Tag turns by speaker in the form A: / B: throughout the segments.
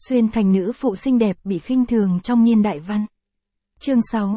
A: Xuyên thành nữ phụ xinh đẹp bị khinh thường trong niên đại văn. Chương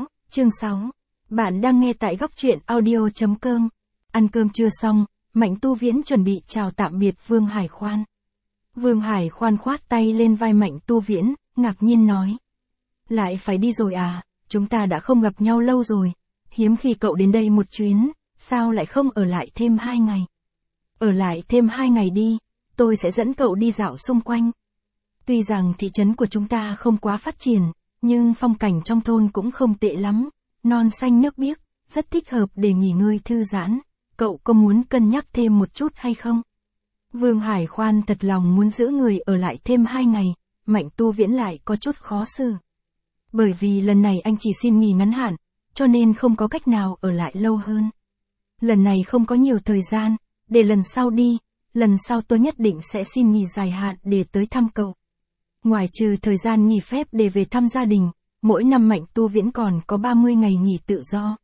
A: 6. Bạn đang nghe tại góc truyện audio.com. Ăn cơm trưa xong, Mạnh Tu Viễn chuẩn bị chào tạm biệt Vương Hải Khoan. Vương Hải Khoan khoát tay lên vai Mạnh Tu Viễn, ngạc nhiên nói. Lại phải đi rồi à, chúng ta đã không gặp nhau lâu rồi. Hiếm khi cậu đến đây một chuyến, sao lại không ở lại thêm 2 ngày? Ở lại thêm 2 ngày đi, tôi sẽ dẫn cậu đi dạo xung quanh. Tuy rằng thị trấn của chúng ta không quá phát triển, nhưng phong cảnh trong thôn cũng không tệ lắm, non xanh nước biếc, rất thích hợp để nghỉ ngơi thư giãn. Cậu có muốn cân nhắc thêm một chút hay không? Vương Hải Khoan thật lòng muốn giữ người ở lại thêm 2 ngày, Mạnh Tu Viễn lại có chút khó xử. Bởi vì lần này anh chỉ xin nghỉ ngắn hạn, cho nên không có cách nào ở lại lâu hơn. Lần này không có nhiều thời gian, để lần sau đi, lần sau tôi nhất định sẽ xin nghỉ dài hạn để tới thăm cậu. Ngoài trừ thời gian nghỉ phép để về thăm gia đình, mỗi năm Mạnh Tu Viễn còn có 30 ngày nghỉ tự do.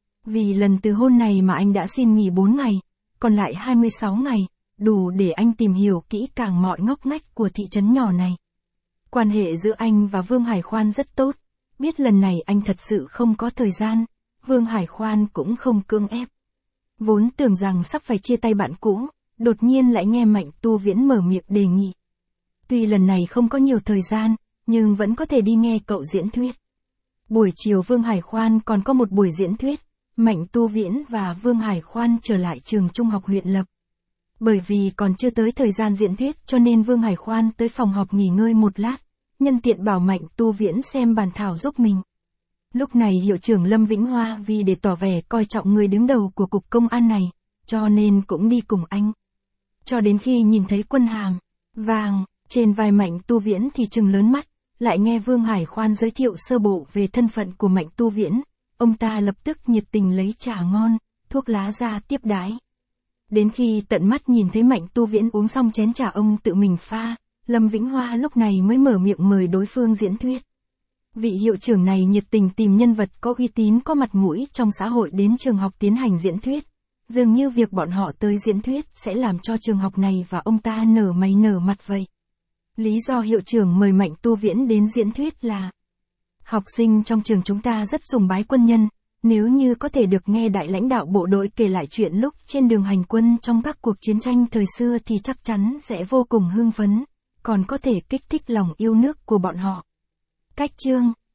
A: Vì lần từ hôn này mà anh đã xin nghỉ 4 ngày, còn lại 26 ngày, đủ để anh tìm hiểu kỹ càng mọi ngóc ngách của thị trấn nhỏ này. Quan hệ giữa anh và Vương Hải Khoan rất tốt, biết lần này anh thật sự không có thời gian, Vương Hải Khoan cũng không cưỡng ép. Vốn tưởng rằng sắp phải chia tay bạn cũ, đột nhiên lại nghe Mạnh Tu Viễn mở miệng đề nghị. Tuy lần này không có nhiều thời gian, nhưng vẫn có thể đi nghe cậu diễn thuyết. Buổi chiều Vương Hải Khoan còn có một buổi diễn thuyết, Mạnh Tu Viễn và Vương Hải Khoan trở lại trường trung học huyện Lập. Bởi vì còn chưa tới thời gian diễn thuyết cho nên Vương Hải Khoan tới phòng họp nghỉ ngơi một lát, nhân tiện bảo Mạnh Tu Viễn xem bản thảo giúp mình. Lúc này hiệu trưởng Lâm Vĩnh Hoa vì để tỏ vẻ coi trọng người đứng đầu của cục công an này, cho nên cũng đi cùng anh. Cho đến khi nhìn thấy quân hàm vàng trên vai Mạnh Tu Viễn thì trừng lớn mắt, lại nghe Vương Hải Khoan giới thiệu sơ bộ về thân phận của Mạnh Tu Viễn, ông ta lập tức nhiệt tình lấy trà ngon, thuốc lá ra tiếp đái. Đến khi tận mắt nhìn thấy Mạnh Tu Viễn uống xong chén trà ông tự mình pha, Lâm Vĩnh Hoa lúc này mới mở miệng mời đối phương diễn thuyết. Vị hiệu trưởng này nhiệt tình tìm nhân vật có uy tín có mặt mũi trong xã hội đến trường học tiến hành diễn thuyết. Dường như việc bọn họ tới diễn thuyết sẽ làm cho trường học này và ông ta nở mày nở mặt vậy. Lý do hiệu trưởng mời Mạnh Tu Viễn đến diễn thuyết là học sinh trong trường chúng ta rất sùng bái quân nhân, nếu như có thể được nghe đại lãnh đạo bộ đội kể lại chuyện lúc trên đường hành quân trong các cuộc chiến tranh thời xưa thì chắc chắn sẽ vô cùng hưng phấn, còn có thể kích thích lòng yêu nước của bọn họ. Cách chương